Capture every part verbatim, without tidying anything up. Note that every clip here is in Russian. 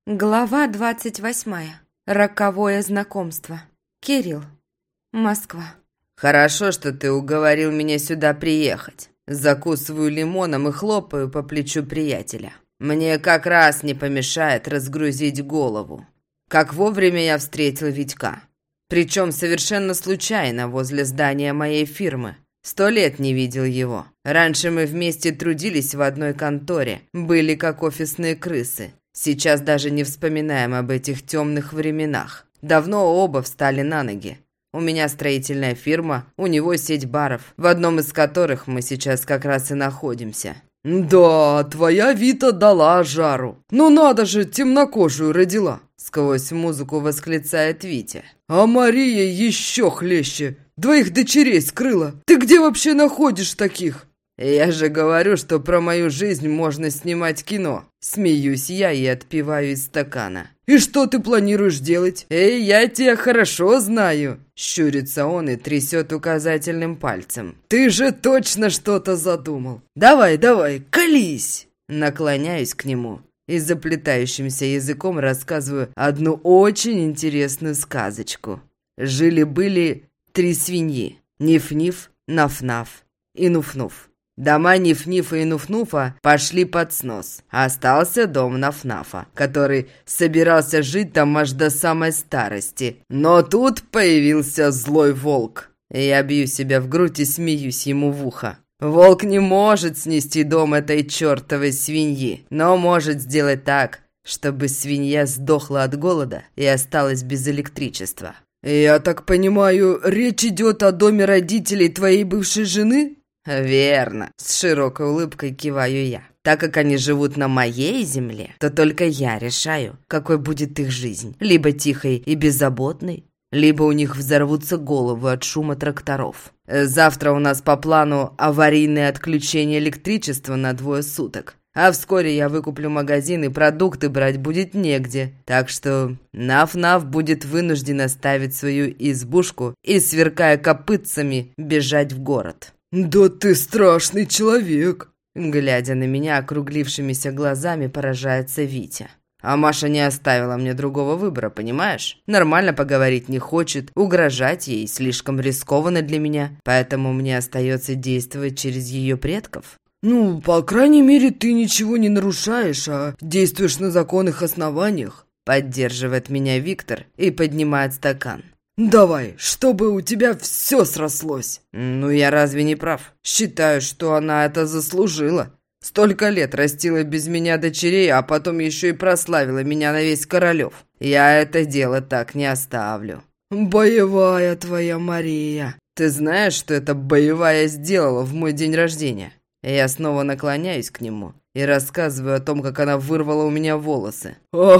Глава двадцать восьмая. Роковое знакомство. Кирилл. Москва. «Хорошо, что ты уговорил меня сюда приехать. Закусываю лимоном и хлопаю по плечу приятеля. Мне как раз не помешает разгрузить голову. Как вовремя я встретил Витька. Причем совершенно случайно возле здания моей фирмы. Сто лет не видел его. Раньше мы вместе трудились в одной конторе, были как офисные крысы. Сейчас даже не вспоминаем об этих темных временах. Давно оба встали на ноги. У меня строительная фирма, у него сеть баров, в одном из которых мы сейчас как раз и находимся. «Да, твоя Вита дала жару. Ну надо же, темнокожую родила!» Сквозь музыку восклицает Витя. «А Мария еще хлеще. Двоих дочерей скрыла. Ты где вообще находишь таких?» «Я же говорю, что про мою жизнь можно снимать кино». Смеюсь я и отпиваю из стакана. «И что ты планируешь делать?» «Эй, я тебя хорошо знаю!» Щурится он и трясет указательным пальцем. «Ты же точно что-то задумал! Давай, давай, колись!» Наклоняюсь к нему и заплетающимся языком рассказываю одну очень интересную сказочку. Жили-были три свиньи. Ниф-Ниф, Наф-Наф и Нуф-Нуф. Дома Ниф-Нифа и Нуф-Нуфа пошли под снос. Остался дом Наф-Нафа, который собирался жить там аж до самой старости. Но тут появился злой волк. Я бью себя в грудь и смеюсь ему в ухо. Волк не может снести дом этой чертовой свиньи, но может сделать так, чтобы свинья сдохла от голода и осталась без электричества. «Я так понимаю, речь идет о доме родителей твоей бывшей жены?» «Верно», – с широкой улыбкой киваю я. Так как они живут на моей земле, то только я решаю, какой будет их жизнь. Либо тихой и беззаботной, либо у них взорвутся головы от шума тракторов. Завтра у нас по плану аварийное отключение электричества на двое суток. А вскоре я выкуплю магазин, и продукты брать будет негде. Так что Наф-Наф будет вынужден оставить свою избушку и, сверкая копытцами, бежать в город. «Да ты страшный человек!» Глядя на меня округлившимися глазами, поражается Витя. А Маша не оставила мне другого выбора, понимаешь? Нормально поговорить не хочет, угрожать ей слишком рискованно для меня, поэтому мне остается действовать через ее предков. «Ну, по крайней мере, ты ничего не нарушаешь, а действуешь на законных основаниях», поддерживает меня Виктор и поднимает стакан. «Давай, чтобы у тебя все срослось!» «Ну, я разве не прав? Считаю, что она это заслужила. Столько лет растила без меня дочерей, а потом еще и прославила меня на весь Королев. Я это дело так не оставлю». «Боевая твоя Мария!» «Ты знаешь, что это боевая сделала в мой день рождения?» Я снова наклоняюсь к нему и рассказываю о том, как она вырвала у меня волосы.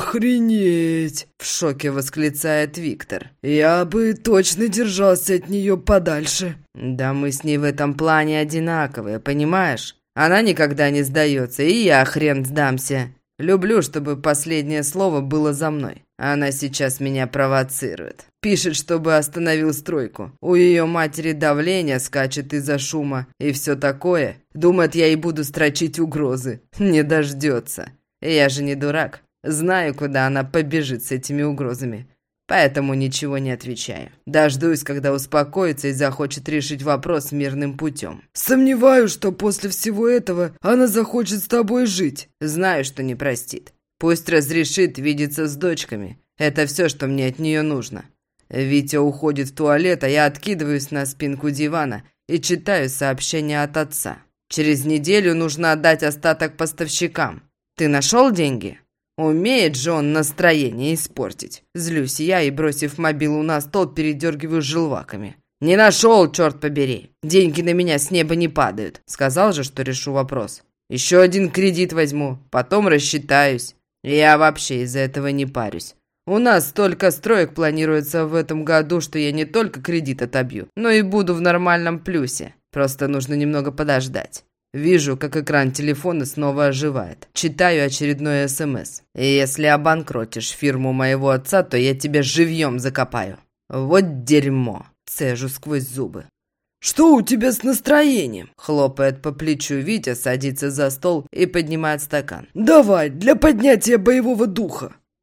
«Охренеть!» – в шоке восклицает Виктор. «Я бы точно держался от нее подальше». «Да мы с ней в этом плане одинаковые, понимаешь? Она никогда не сдается, и я хрен сдамся. Люблю, чтобы последнее слово было за мной. Она сейчас меня провоцирует. Пишет, чтобы остановил стройку. У ее матери давление скачет из-за шума и все такое. Думает, я ей буду строчить угрозы. Не дождется. Я же не дурак. Знаю, куда она побежит с этими угрозами. Поэтому ничего не отвечаю. Дождусь, когда успокоится и захочет решить вопрос мирным путем. «Сомневаюсь, что после всего этого она захочет с тобой жить». Знаю, что не простит. Пусть разрешит видеться с дочками. Это все, что мне от нее нужно. Витя уходит в туалет, а я откидываюсь на спинку дивана и читаю сообщение от отца. Через неделю нужно отдать остаток поставщикам. Ты нашел деньги? Умеет же он настроение испортить. Злюсь я и, бросив мобилу на стол, передергиваю желваками. Не нашел, черт побери. Деньги на меня с неба не падают. Сказал же, что решу вопрос. Еще один кредит возьму, потом рассчитаюсь. Я вообще из-за этого не парюсь. У нас столько строек планируется в этом году, что я не только кредит отобью, но и буду в нормальном плюсе. Просто нужно немного подождать. Вижу, как экран телефона снова оживает. Читаю очередной СМС. Если обанкротишь фирму моего отца, то я тебя живьем закопаю. Вот дерьмо. Цежу сквозь зубы. «Что у тебя с настроением?» Хлопает по плечу Витя, садится за стол и поднимает стакан. «Давай, для поднятия боевого духа».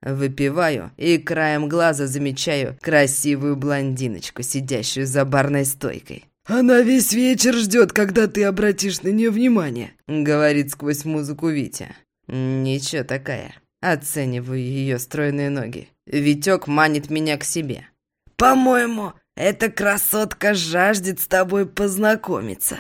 Выпиваю и краем глаза замечаю красивую блондиночку, сидящую за барной стойкой. «Она весь вечер ждет, когда ты обратишь на нее внимание», — говорит сквозь музыку Витя. «Ничего такая». Оцениваю ее стройные ноги. Витек манит меня к себе. «По-моему, эта красотка жаждет с тобой познакомиться».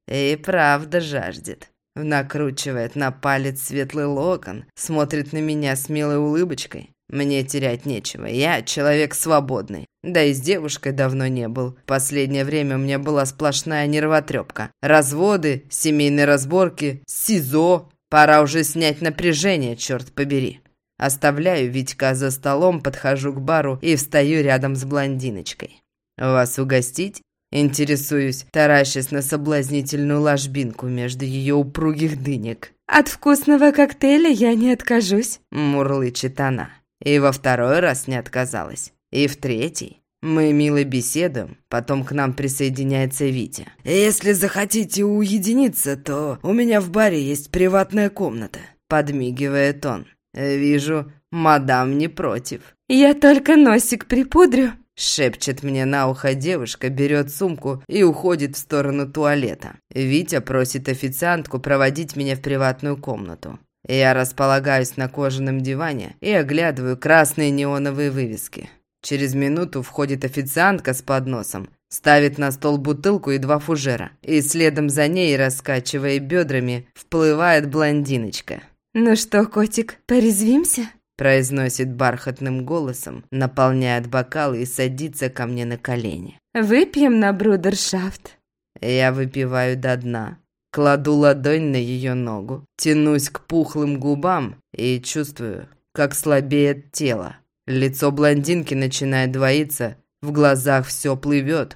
И правда жаждет. Накручивает на палец светлый локон, смотрит на меня с милой улыбочкой. Мне терять нечего, я человек свободный. Да и с девушкой давно не был. В последнее время у меня была сплошная нервотрепка. Разводы, семейные разборки, СИЗО. Пора уже снять напряжение, черт побери. Оставляю Витька за столом, подхожу к бару и встаю рядом с блондиночкой. «Вас угостить?» Интересуюсь, таращась на соблазнительную ложбинку между ее упругих дынек. «От вкусного коктейля я не откажусь», – мурлычет она. И во второй раз не отказалась. И в третий. Мы мило беседуем, потом к нам присоединяется Витя. «Если захотите уединиться, то у меня в баре есть приватная комната», – подмигивает он. Вижу, мадам не против. «Я только носик припудрю», – шепчет мне на ухо девушка, берет сумку и уходит в сторону туалета. Витя просит официантку проводить меня в приватную комнату. Я располагаюсь на кожаном диване и оглядываю красные неоновые вывески. Через минуту входит официантка с подносом, ставит на стол бутылку и два фужера, и следом за ней, раскачивая бедрами, вплывает блондиночка. «Ну что, котик, порезвимся?» произносит бархатным голосом, наполняет бокалы и садится ко мне на колени. «Выпьем на брудершафт». Я выпиваю до дна, кладу ладонь на ее ногу, тянусь к пухлым губам и чувствую, как слабеет тело. Лицо блондинки начинает двоиться, в глазах все плывет.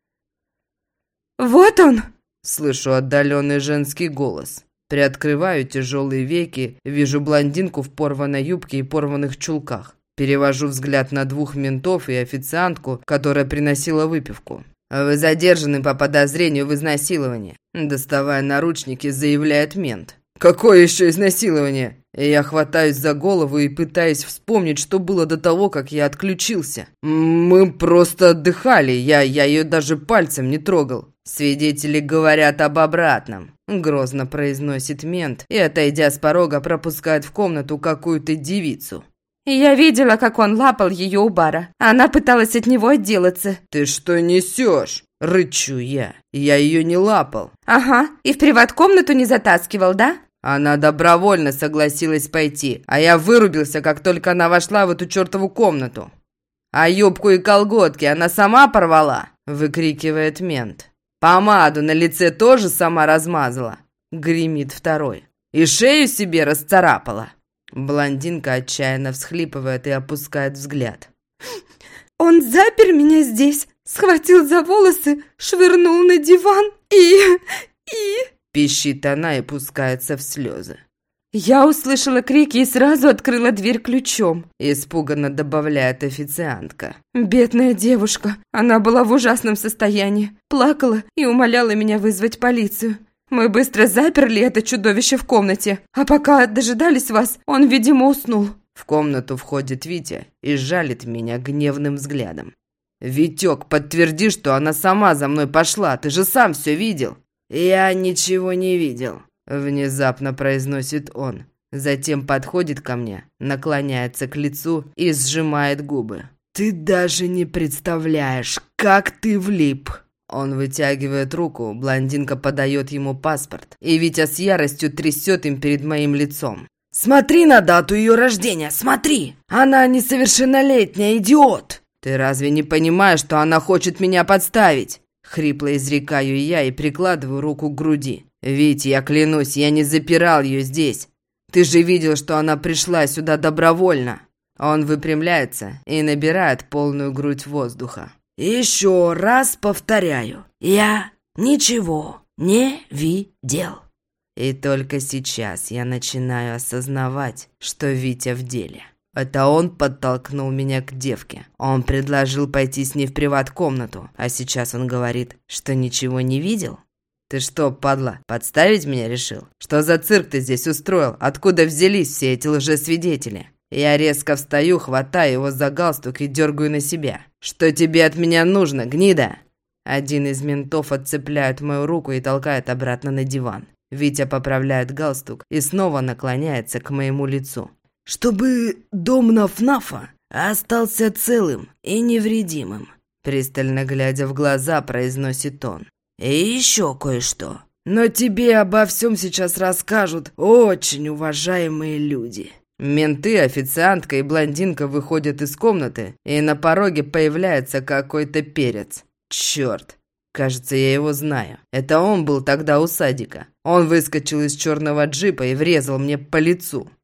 «Вот он!» Слышу отдаленный женский голос. Приоткрываю тяжелые веки, вижу блондинку в порванной юбке и порванных чулках. Перевожу взгляд на двух ментов и официантку, которая приносила выпивку. «Вы задержаны по подозрению в изнасиловании», доставая наручники, заявляет мент. «Какое еще изнасилование?» Я хватаюсь за голову и пытаюсь вспомнить, что было до того, как я отключился. «Мы просто отдыхали, я, я ее даже пальцем не трогал». «Свидетели говорят об обратном», – грозно произносит мент и, отойдя с порога, пропускает в комнату какую-то девицу. «Я видела, как он лапал ее у бара. Она пыталась от него отделаться». «Ты что несешь?» – рычу я. «Я ее не лапал». «Ага, и в приват-комнату не затаскивал, да?» Она добровольно согласилась пойти, а я вырубился, как только она вошла в эту чертову комнату. «А юбку и колготки она сама порвала?» – выкрикивает мент. «Помаду на лице тоже сама размазала?» – гремит второй. «И шею себе расцарапала?» Блондинка отчаянно всхлипывает и опускает взгляд. «Он запер меня здесь, схватил за волосы, швырнул на диван и... и...» Пищит она и пускается в слезы. «Я услышала крики и сразу открыла дверь ключом», – испуганно добавляет официантка. «Бедная девушка, она была в ужасном состоянии, плакала и умоляла меня вызвать полицию. Мы быстро заперли это чудовище в комнате, а пока дожидались вас, он, видимо, уснул». В комнату входит Витя и жалит меня гневным взглядом. «Витек, подтверди, что она сама за мной пошла, ты же сам все видел». «Я ничего не видел», – внезапно произносит он. Затем подходит ко мне, наклоняется к лицу и сжимает губы. «Ты даже не представляешь, как ты влип!» Он вытягивает руку, блондинка подает ему паспорт, и Витя с яростью трясет им перед моим лицом. «Смотри на дату ее рождения, смотри! Она несовершеннолетняя, идиот!» «Ты разве не понимаешь, что она хочет меня подставить?» Хрипло изрекаю я и прикладываю руку к груди. «Витя, я клянусь, я не запирал ее здесь. Ты же видел, что она пришла сюда добровольно». Он выпрямляется и набирает полную грудь воздуха. «Еще раз повторяю, я ничего не видел». И только сейчас я начинаю осознавать, что Витя в деле. Это он подтолкнул меня к девке. Он предложил пойти с ней в приват-комнату, а сейчас он говорит, что ничего не видел. «Ты что, падла, подставить меня решил? Что за цирк ты здесь устроил? Откуда взялись все эти лжесвидетели?» Я резко встаю, хватаю его за галстук и дергаю на себя. «Что тебе от меня нужно, гнида?» Один из ментов отцепляет мою руку и толкает обратно на диван. Витя поправляет галстук и снова наклоняется к моему лицу. «Чтобы дом Наф-Нафа остался целым и невредимым», пристально глядя в глаза, произносит он. «И еще кое-что. Но тебе обо всем сейчас расскажут очень уважаемые люди». Менты, официантка и блондинка выходят из комнаты, и на пороге появляется какой-то перец. Черт, кажется, я его знаю. Это он был тогда у садика. Он выскочил из черного джипа и врезал мне по лицу.